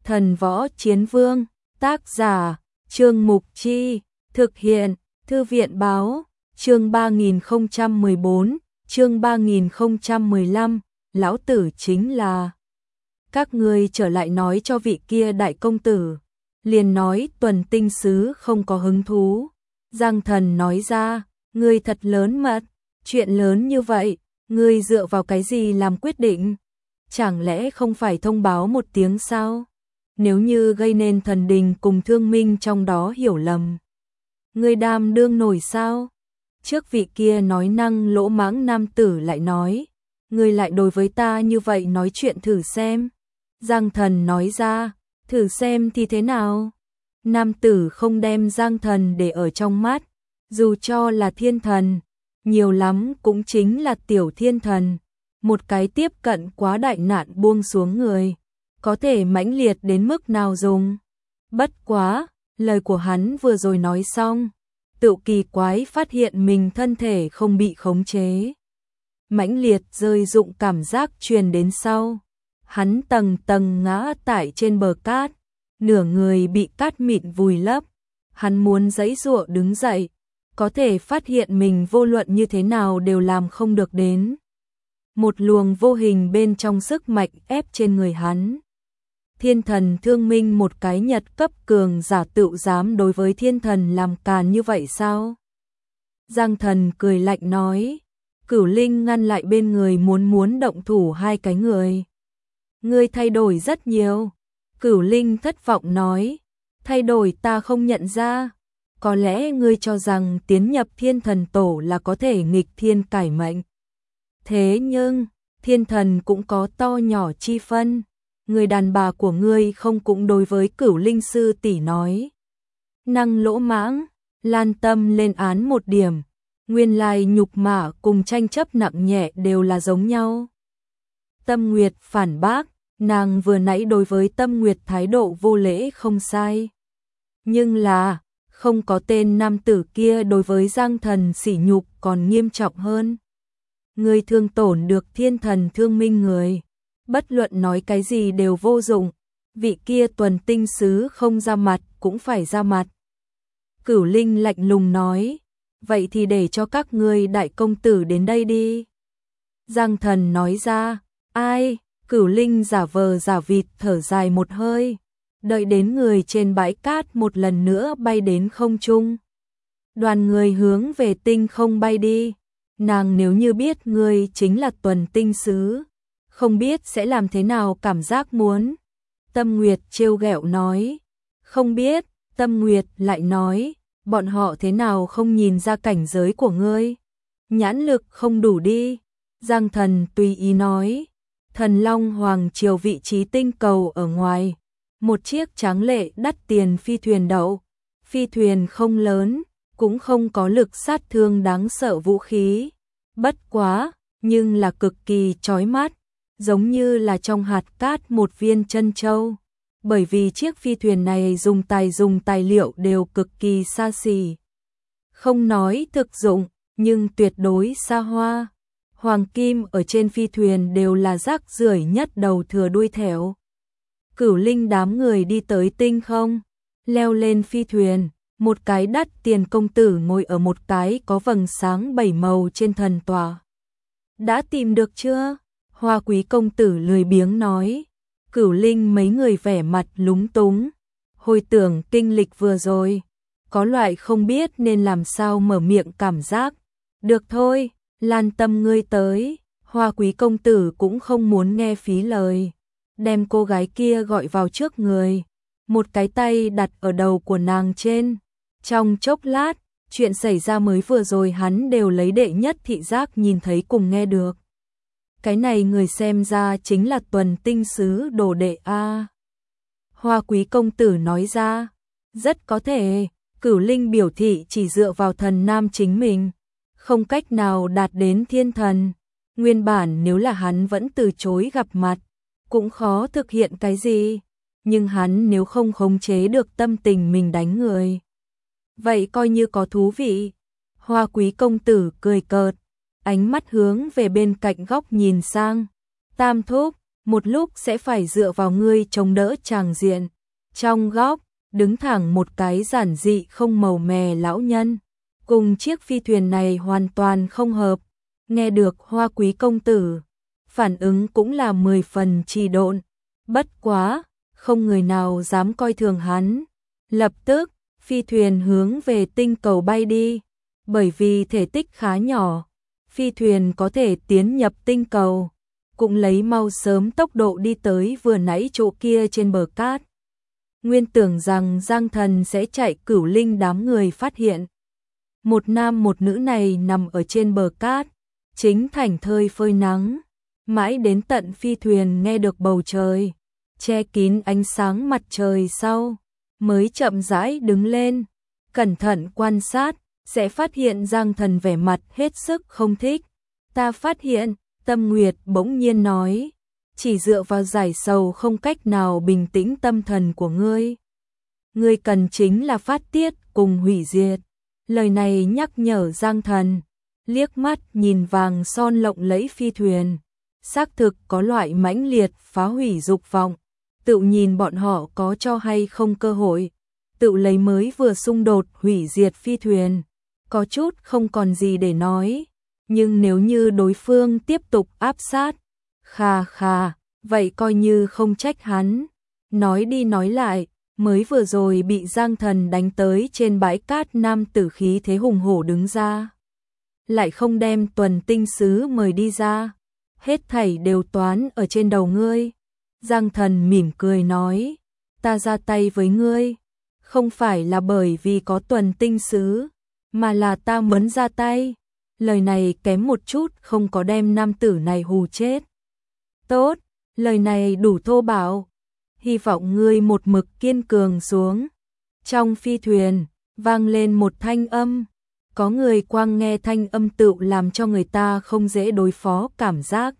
Thần Võ Chiến Vương, tác giả, Trương Mục Chi, thực hiện, Thư viện Báo, chương 3014, chương 3015, lão tử chính là. Các ngươi trở lại nói cho vị kia đại công tử. Liền nói Tuần Tinh Sứ không có hứng thú. Giang Thần nói ra, ngươi thật lớn mật, chuyện lớn như vậy, ngươi dựa vào cái gì làm quyết định? Chẳng lẽ không phải thông báo một tiếng sao? Nếu như gây nên thần đình cùng thương minh trong đó hiểu lầm, ngươi đảm đương nổi sao? Trước vị kia nói năng lỗ mãng nam tử lại nói, ngươi lại đối với ta như vậy nói chuyện thử xem. Giang Thần nói ra, thử xem thì thế nào? Nam tử không đem Giang Thần để ở trong mắt, dù cho là thiên thần, nhiều lắm cũng chính là tiểu thiên thần, một cái tiếp cận quá đại nạn buông xuống người, có thể mãnh liệt đến mức nào dùng. Bất quá, lời của hắn vừa rồi nói xong, tự kỳ quái phát hiện mình thân thể không bị khống chế. Mãnh liệt rơi rụng cảm giác truyền đến sau. Hắn tầng tầng ngã tại trên bờ cát, nửa người bị cát mịn vùi lấp. Hắn muốn giãy giụa đứng dậy, có thể phát hiện mình vô luận như thế nào đều làm không được đến. Một luồng vô hình bên trong sức mạnh ép trên người hắn. Thiên thần Thương Minh một cái nhật cấp cường giả tựu dám đối với thiên thần làm càn như vậy sao? Giang Thần cười lạnh nói, Cửu Linh ngăn lại bên người muốn động thủ hai cái người. Ngươi thay đổi rất nhiều. Cửu Linh thất vọng nói, thay đổi ta không nhận ra. Có lẽ ngươi cho rằng tiến nhập thiên thần tổ là có thể nghịch thiên cải mệnh. Thế nhưng, thiên thần cũng có to nhỏ chi phân. Người đàn bà của ngươi không cũng đối với Cửu Linh sư tỷ nói. Năng lỗ mãng, Lan Tâm lên án một điểm. Nguyên lai nhục mạ cùng tranh chấp nặng nhẹ đều là giống nhau. Tâm Nguyệt phản bác, nàng vừa nãy đối với Tâm Nguyệt thái độ vô lễ không sai. Nhưng là, không có tên nam tử kia đối với Giang Thần sỉ nhục còn nghiêm trọng hơn. Người thương tổn được thiên thần Thương Minh người. Bất luận nói cái gì đều vô dụng. Vị kia Tuần Tinh Sứ không ra mặt cũng phải ra mặt. Cửu Linh lạnh lùng nói, vậy thì để cho các ngươi đại công tử đến đây đi. Giang Thần nói ra, ai? Cửu Linh giả vờ giả vịt thở dài một hơi, đợi đến người trên bãi cát một lần nữa bay đến không trung. Đoàn người hướng về tinh không bay đi. Nàng nếu như biết ngươi chính là Tuần Tinh Sứ, không biết sẽ làm thế nào cảm giác muốn. Tâm Nguyệt trêu ghẹo nói, không biết. Tâm Nguyệt lại nói, bọn họ thế nào không nhìn ra cảnh giới của ngươi? Nhãn lực không đủ đi. Giang Thần tùy ý nói, Thần Long Hoàng Triều vị trí tinh cầu ở ngoài, một chiếc tráng lệ đắt tiền phi thuyền đậu. Phi thuyền không lớn, cũng không có lực sát thương đáng sợ vũ khí. Bất quá, nhưng là cực kỳ chói mắt, giống như là trong hạt cát một viên chân châu. Bởi vì chiếc phi thuyền này dùng tài liệu đều cực kỳ xa xỉ. Không nói thực dụng, nhưng tuyệt đối xa hoa. Hoàng kim ở trên phi thuyền đều là rác rưởi nhất đầu thừa đuôi thẻo. Cửu Linh đám người đi tới tinh không, leo lên phi thuyền, một cái đắt tiền công tử ngồi ở một cái có vầng sáng 7 màu trên thần tòa. Đã tìm được chưa? Hoa Quý công tử lười biếng nói. Cửu Linh mấy người vẻ mặt lúng túng, hồi tưởng kinh lịch vừa rồi, có loại không biết nên làm sao mở miệng cảm giác. Được thôi, Lan Tâm ngươi tới. Hoa Quý công tử cũng không muốn nghe phí lời, đem cô gái kia gọi vào trước người, một cái tay đặt ở đầu của nàng trên. Trong chốc lát, chuyện xảy ra mới vừa rồi hắn đều lấy đệ nhất thị giác nhìn thấy cùng nghe được. Cái này người xem ra chính là Tuần Tinh Sứ đồ đệ a. Hoa Quý công tử nói ra, rất có thể. Cửu Linh biểu thị chỉ dựa vào thần nam chính mình, không cách nào đạt đến thiên thần. Nguyên bản nếu là hắn vẫn từ chối gặp mặt, cũng khó thực hiện cái gì. Nhưng hắn nếu không khống chế được tâm tình mình đánh người, vậy coi như có thú vị. Hoa Quý công tử cười cợt, ánh mắt hướng về bên cạnh góc nhìn sang. Tam thúc, một lúc sẽ phải dựa vào ngươi chống đỡ tràng diện. Trong góc, đứng thẳng một cái giản dị không màu mè lão nhân, cùng chiếc phi thuyền này hoàn toàn không hợp. Nghe được Hoa Quý công tử, phản ứng cũng là 10 phần trì độn, bất quá, không người nào dám coi thường hắn. Lập tức, phi thuyền hướng về tinh cầu bay đi, bởi vì thể tích khá nhỏ, phi thuyền có thể tiến nhập tinh cầu, cũng lấy mau sớm tốc độ đi tới vừa nãy chỗ kia trên bờ cát. Nguyên tưởng rằng Giang Thần sẽ chạy Cửu Linh đám người phát hiện. Một nam một nữ này nằm ở trên bờ cát, chính thảnh thơi phơi nắng, mãi đến tận phi thuyền nghe được bầu trời che kín ánh sáng mặt trời sau, mới chậm rãi đứng lên, cẩn thận quan sát, sẽ phát hiện Giang Thần vẻ mặt hết sức không thích. Ta phát hiện, Tâm Nguyệt bỗng nhiên nói, chỉ dựa vào giải sầu không cách nào bình tĩnh tâm thần của ngươi. Ngươi cần chính là phát tiết cùng hủy diệt. Lời này nhắc nhở Giang Thần, liếc mắt nhìn vàng son lộng lẫy phi thuyền, xác thực có loại mãnh liệt phá hủy dục vọng. Tự nhìn bọn họ có cho hay không cơ hội, tự lấy mới vừa xung đột hủy diệt phi thuyền, có chút không còn gì để nói, nhưng nếu như đối phương tiếp tục áp sát, vậy coi như không trách hắn. Nói đi nói lại, mới vừa rồi bị Giang Thần đánh tới trên bãi cát nam tử khí thế hùng hổ đứng ra, lại không đem Tuần Tinh Sứ mời đi ra, hết thảy đều toán ở trên đầu ngươi. Giang Thần mỉm cười nói, ta ra tay với ngươi, không phải là bởi vì có Tuần Tinh Sứ, mà là ta muốn ra tay. Lời này kém một chút không có đem nam tử này hù chết. Tốt, lời này đủ thô bạo, hy vọng ngươi một mực kiên cường xuống. Trong phi thuyền, vang lên một thanh âm, có người quang nghe thanh âm tự làm cho người ta không dễ đối phó cảm giác.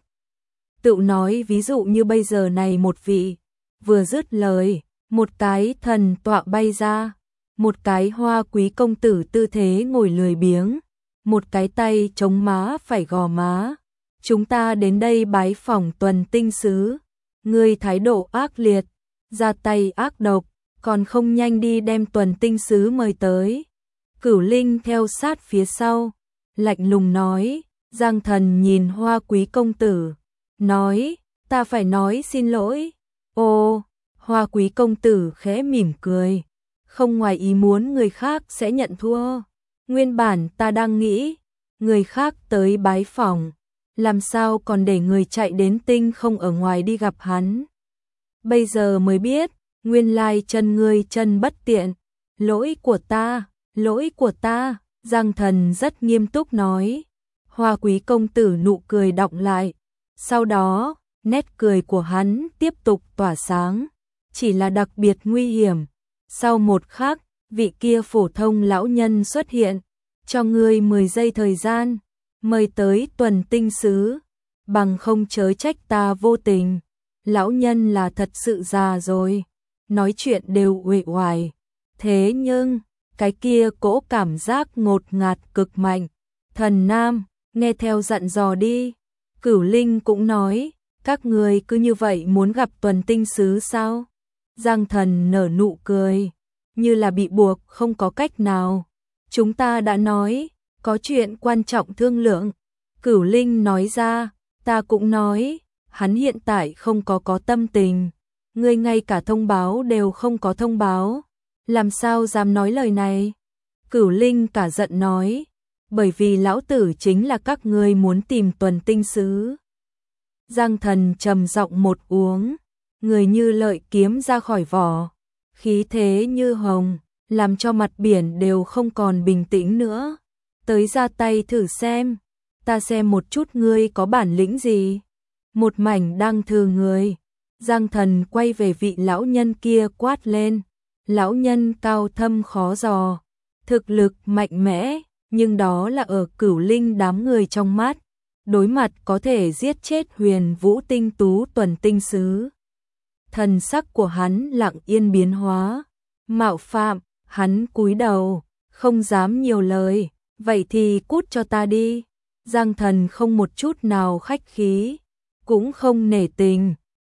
Tự nói ví dụ như bây giờ này một vị, vừa dứt lời, một cái thần tọa bay ra, một cái Hoa Quý công tử tư thế ngồi lười biếng, một cái tay chống má phải gò má. Chúng ta đến đây bái phỏng Tuần Tinh Sứ, ngươi thái độ ác liệt, ra tay ác độc, còn không nhanh đi đem Tuần Tinh Sứ mời tới. Cửu Linh theo sát phía sau, lạnh lùng nói. Giang Thần nhìn Hoa Quý công tử, nói, ta phải nói xin lỗi. Ô, Hoa Quý công tử khẽ mỉm cười, không ngoài ý muốn người khác sẽ nhận thua. Nguyên bản ta đang nghĩ, người khác tới bái phỏng, làm sao còn để người chạy đến tinh không ở ngoài đi gặp hắn. Bây giờ mới biết, nguyên lai chân ngươi chân bất tiện, lỗi của ta, lỗi của ta. Giang Thần rất nghiêm túc nói. Hoa Quý công tử nụ cười đọng lại, sau đó, nét cười của hắn tiếp tục tỏa sáng, chỉ là đặc biệt nguy hiểm. Sau một khắc, vị kia phổ thông lão nhân xuất hiện, cho ngươi 10 giây thời gian, mời tới Tuần Tinh Sứ, bằng không chớ trách ta vô tình. Lão nhân là thật sự già rồi, nói chuyện đều uể oải, thế nhưng, cái kia cỗ cảm giác ngột ngạt cực mạnh. Thần Nam, nghe theo dặn dò đi. Cửu Linh cũng nói, các người cứ như vậy muốn gặp Tuần Tinh Sứ sao? Giang Thần nở nụ cười, như là bị buộc không có cách nào. Chúng ta đã nói, có chuyện quan trọng thương lượng. Cửu Linh nói ra, ta cũng nói, hắn hiện tại không có tâm tình. Ngươi ngay cả thông báo đều không có thông báo, làm sao dám nói lời này? Cửu Linh cả giận nói, bởi vì lão tử chính là các ngươi muốn tìm Tuần Tinh Sứ. Giang Thần trầm giọng một uống, người như lợi kiếm ra khỏi vỏ, khí thế như hồng, làm cho mặt biển đều không còn bình tĩnh nữa. Tới ra tay thử xem, ta xem một chút ngươi có bản lĩnh gì. Một mảnh đang thừa người, Giang Thần quay về vị lão nhân kia quát lên. Lão nhân cao thâm khó dò, thực lực mạnh mẽ, nhưng đó là ở Cửu Linh đám người trong mắt, đối mặt có thể giết chết Huyền Vũ tinh tú Tuần Tinh Sứ. Thần sắc của hắn lặng yên biến hóa, mạo phạm, hắn cúi đầu, không dám nhiều lời, vậy thì cút cho ta đi. Giang Thần không một chút nào khách khí, cũng không nể tình,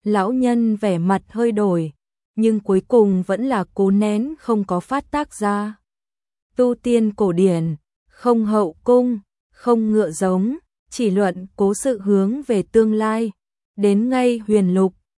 Lão nhân vẻ mặt hơi đổi, nhưng cuối cùng vẫn là cố nén không có phát tác ra. Tu tiên cổ điển, không hậu cung, không ngựa giống, chỉ luận cố sự hướng về tương lai. Đến ngay huyền lục,